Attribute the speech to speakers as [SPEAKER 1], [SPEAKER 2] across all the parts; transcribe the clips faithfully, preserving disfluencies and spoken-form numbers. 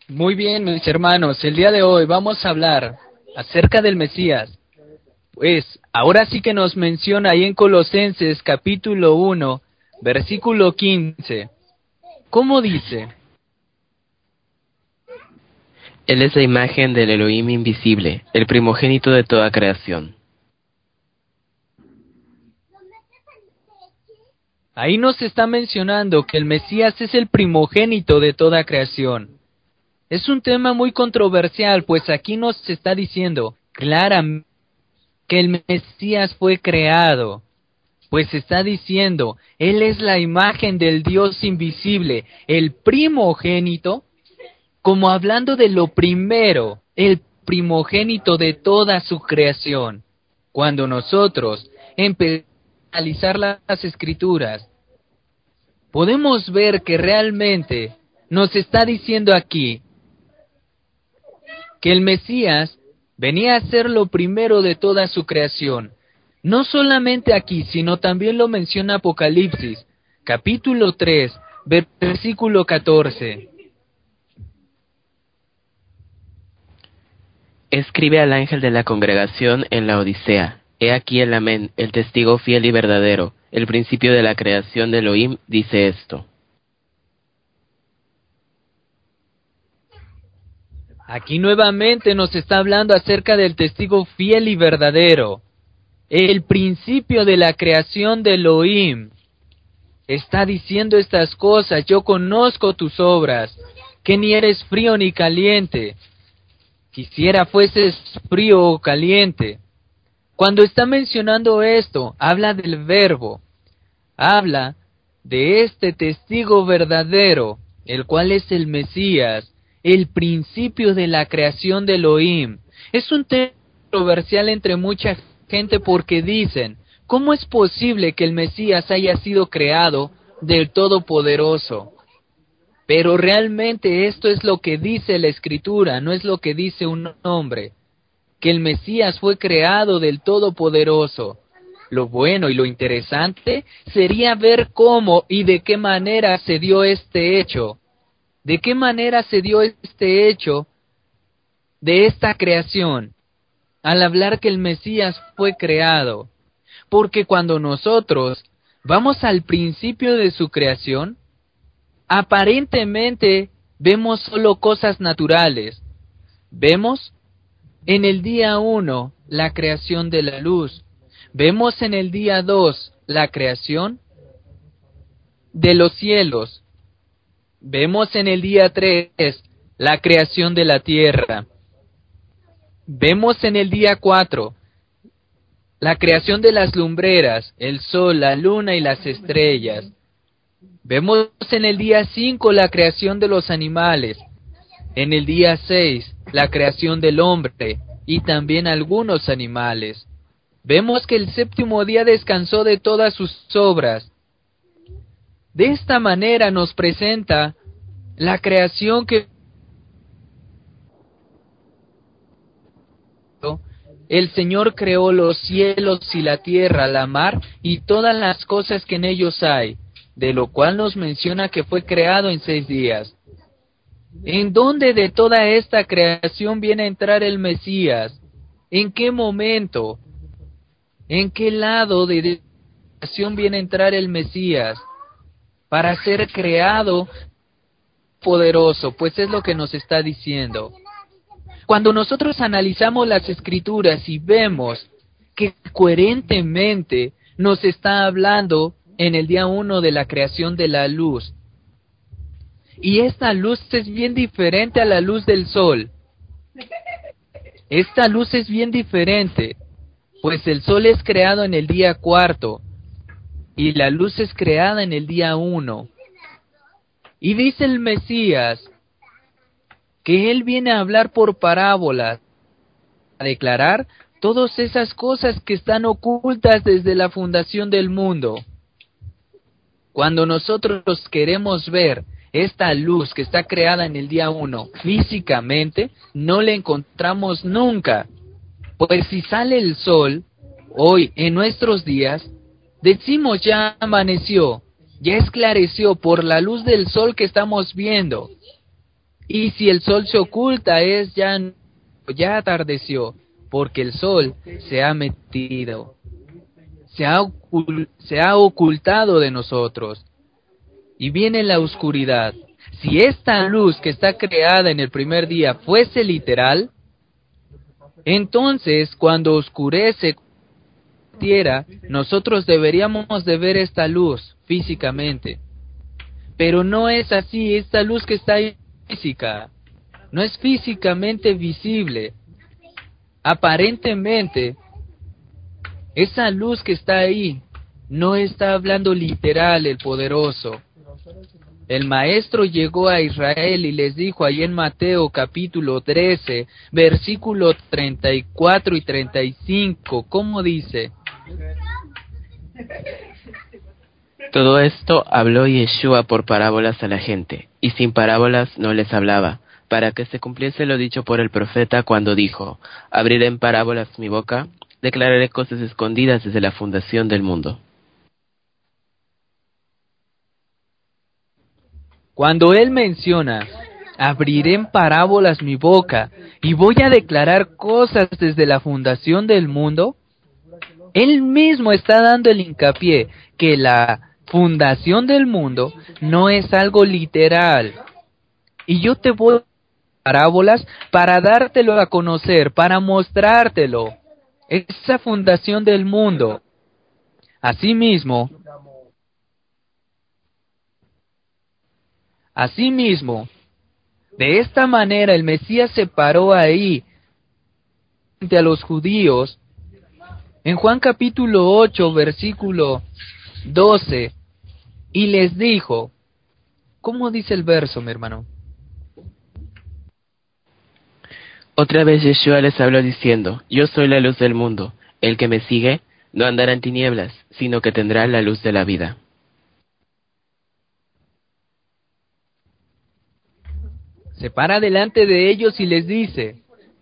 [SPEAKER 1] Muy bien, mis hermanos, el día de hoy vamos a hablar acerca del Mesías. Pues ahora sí que nos menciona ahí en Colosenses capítulo uno, versículo quince. ¿Cómo dice?
[SPEAKER 2] Él es la imagen del Elohim invisible, el primogénito de toda creación.
[SPEAKER 1] Ahí nos está mencionando que el Mesías es el primogénito de toda creación. Es un tema muy controversial, pues aquí nos está diciendo claramente que el Mesías fue creado. Pues está diciendo, Él es la imagen del Dios invisible, el primogénito, como hablando de lo primero, el primogénito de toda su creación. Cuando nosotros empezamos a analizar las Escrituras, podemos ver que realmente nos está diciendo aquí que el Mesías venía a ser lo primero de toda su creación. No solamente aquí, sino también lo menciona Apocalipsis, capítulo tres, versículo catorce.
[SPEAKER 2] Escribe al ángel de la congregación en la Odisea. He aquí el Amén, el testigo fiel y verdadero, el principio de la creación de Elohim, dice esto.
[SPEAKER 1] Aquí nuevamente nos está hablando acerca del testigo fiel y verdadero, el principio de la creación de Elohim. Está diciendo estas cosas: yo conozco tus obras, que ni eres frío ni caliente. Quisiera fueses frío o caliente. Cuando está mencionando esto, habla del verbo, habla de este testigo verdadero, el cual es el Mesías, el principio de la creación de Elohim. Es un tema controversial entre mucha gente porque dicen, ¿cómo es posible que el Mesías haya sido creado del Todopoderoso? Pero realmente esto es lo que dice la Escritura, no es lo que dice un hombre, que el Mesías fue creado del Todopoderoso. Lo bueno y lo interesante sería ver cómo y de qué manera se dio este hecho. ¿De qué manera se dio este hecho de esta creación? Al hablar que el Mesías fue creado. Porque cuando nosotros vamos al principio de su creación, aparentemente vemos solo cosas naturales. Vemos en el día uno la creación de la luz. Vemos en el día dos la creación de los cielos. Vemos en el día tres la creación de la tierra. Vemos en el día cuatro la creación de las lumbreras, el sol, la luna y las estrellas. Vemos en el día cinco la creación de los animales. En el día seis la creación del hombre y también algunos animales. Vemos que el séptimo día descansó de todas sus obras. De esta manera nos presenta la creación que el Señor creó: los cielos y la tierra, la mar y todas las cosas que en ellos hay, de lo cual nos menciona que fue creado en seis días. ¿En dónde de toda esta creación viene a entrar el Mesías? ¿En qué momento? ¿En qué lado de la creación viene a entrar el Mesías? Para ser creado poderoso, pues es lo que nos está diciendo. Cuando nosotros analizamos las Escrituras y vemos que coherentemente nos está hablando en el día uno de la creación de la luz, y esta luz es bien diferente a la luz del sol. Esta luz es bien diferente, pues el sol es creado en el día cuarto y la luz es creada en el día uno. Y dice el Mesías que Él viene a hablar por parábolas, a declarar todas esas cosas que están ocultas desde la fundación del mundo. Cuando nosotros queremos ver esta luz que está creada en el día uno físicamente, no la encontramos nunca. Pues si sale el sol, hoy en nuestros días, decimos ya amaneció, ya esclareció por la luz del sol que estamos viendo. Y si el sol se oculta, es ya, ya atardeció, porque el sol se ha metido, se ha, ocul- se ha ocultado de nosotros, y viene la oscuridad. Si esta luz que está creada en el primer día fuese literal, entonces cuando oscurece tierra, nosotros deberíamos de ver esta luz físicamente. Pero no es así, esta luz que está ahí física, no es físicamente visible. Aparentemente, esa luz que está ahí no está hablando literal el poderoso. El maestro llegó a Israel y les dijo ahí en Mateo capítulo trece, versículo treinta y cuatro y treinta y cinco, ¿cómo dice?
[SPEAKER 2] Todo esto habló Yeshua por parábolas a la gente, y sin parábolas no les hablaba, para que se cumpliese lo dicho por el profeta cuando dijo: abriré en parábolas mi boca, declararé cosas escondidas desde la fundación del mundo.
[SPEAKER 1] Cuando él menciona, abriré en parábolas mi boca y voy a declarar cosas desde la fundación del mundo, él mismo está dando el hincapié que la fundación del mundo no es algo literal. Y yo te voy a dar parábolas para dártelo a conocer, para mostrártelo. Esa fundación del mundo. Asimismo, asimismo, de esta manera el Mesías se paró ahí frente a los judíos en Juan capítulo ocho, versículo doce, y les dijo, ¿cómo dice el verso, mi hermano?
[SPEAKER 2] Otra vez Yeshua les habló diciendo: yo soy la luz del mundo, el que me sigue no andará en tinieblas, sino que tendrá la luz de la vida.
[SPEAKER 1] Se para delante de ellos y les dice,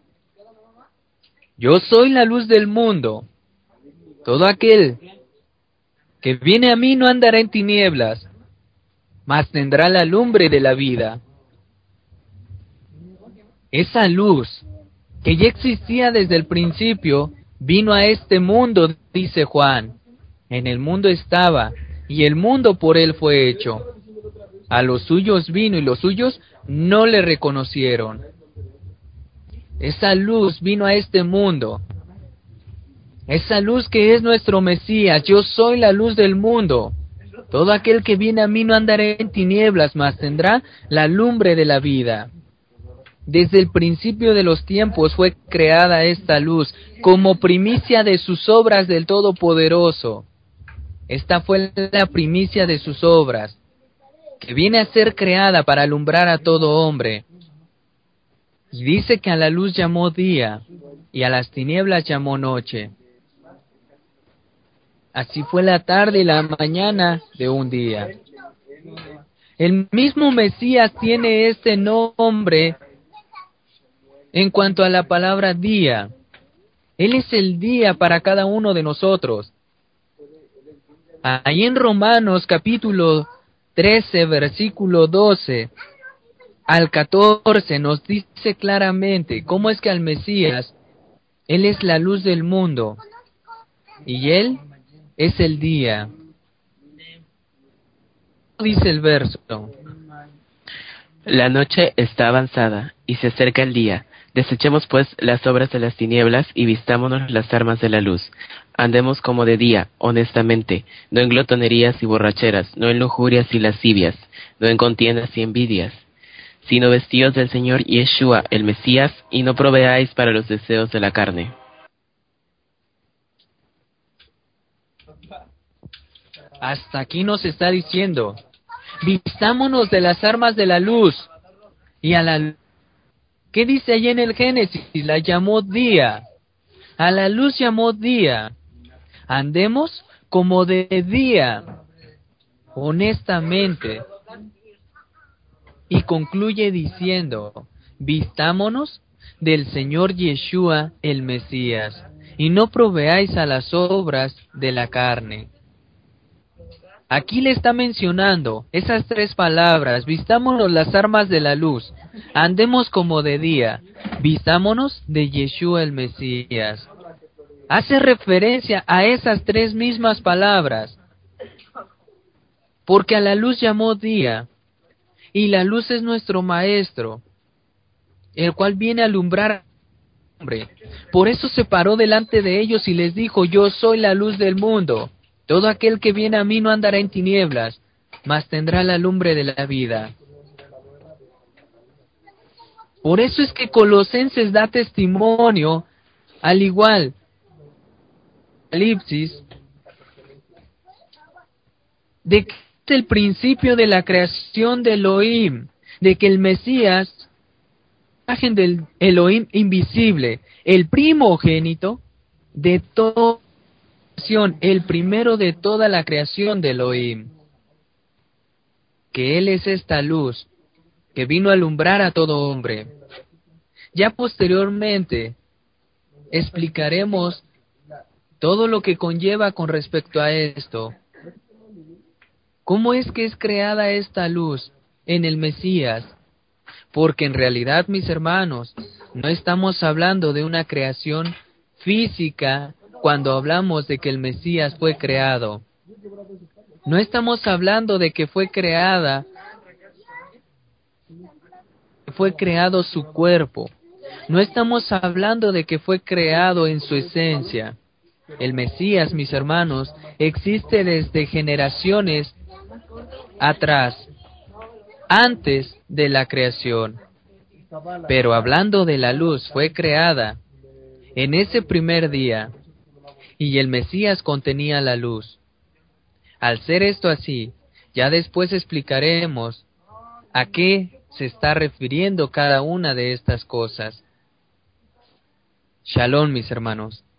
[SPEAKER 1] yo soy la luz del mundo. Todo aquel que viene a mí no andará en tinieblas, mas tendrá la lumbre de la vida. Esa luz, que ya existía desde el principio, vino a este mundo, dice Juan. En el mundo estaba, y el mundo por él fue hecho. A los suyos vino, y los suyos no le reconocieron. Esa luz vino a este mundo. Esa luz que es nuestro Mesías. Yo soy la luz del mundo. Todo aquel que viene a mí no andará en tinieblas, mas tendrá la lumbre de la vida. Desde el principio de los tiempos fue creada esta luz, como primicia de sus obras del Todopoderoso. Esta fue la primicia de sus obras, que viene a ser creada para alumbrar a todo hombre. Y dice que a la luz llamó día, y a las tinieblas llamó noche. Así fue la tarde y la mañana de un día. El mismo Mesías tiene este nombre en cuanto a la palabra día. Él es el día para cada uno de nosotros. Ahí en Romanos capítulo trece, versículo doce al catorce nos dice claramente cómo es que al Mesías, Él es la luz del mundo y Él es el día. Dice el verso:
[SPEAKER 2] La noche está avanzada, y se acerca el día. Desechemos pues las obras de las tinieblas, y vistámonos las armas de la luz. Andemos como de día, honestamente, no en glotonerías y borracheras, no en lujurias y lascivias, no en contiendas y envidias, sino vestidos del Señor Yeshua, el Mesías, y no proveáis para los deseos de la carne.
[SPEAKER 1] Hasta aquí nos está diciendo, vistámonos de las armas de la luz. Y a la ¿qué dice allí en el Génesis? La llamó día. A la luz llamó día. Andemos como de día, honestamente. Y concluye diciendo, vistámonos del Señor Yeshua el Mesías, y no proveáis a las obras de la carne. Aquí le está mencionando esas tres palabras: vistámonos las armas de la luz, andemos como de día, vistámonos de Yeshua el Mesías. Hace referencia a esas tres mismas palabras, porque a la luz llamó día, y la luz es nuestro maestro, el cual viene a alumbrar al hombre. Por eso se paró delante de ellos y les dijo: yo soy la luz del mundo. Todo aquel que viene a mí no andará en tinieblas, mas tendrá la lumbre de la vida. Por eso es que Colosenses da testimonio, al igual Apocalipsis, de que es el principio de la creación de Elohim, de que el Mesías, imagen del Elohim invisible, el primogénito de toda la creación, el primero de toda la creación de Elohim, que Él es esta luz que vino a alumbrar a todo hombre. Ya posteriormente explicaremos todo lo que conlleva con respecto a esto. ¿Cómo es que es creada esta luz en el Mesías? Porque en realidad, mis hermanos, no estamos hablando de una creación física cuando hablamos de que el Mesías fue creado. No estamos hablando de que fue creada, fue creado su cuerpo. No estamos hablando de que fue creado en su esencia. El Mesías, mis hermanos, existe desde generaciones atrás, antes de la creación. Pero hablando de la luz, fue creada en ese primer día, y el Mesías contenía la luz. Al ser esto así, ya después explicaremos a qué se está refiriendo cada una de estas cosas. Shalom, mis hermanos.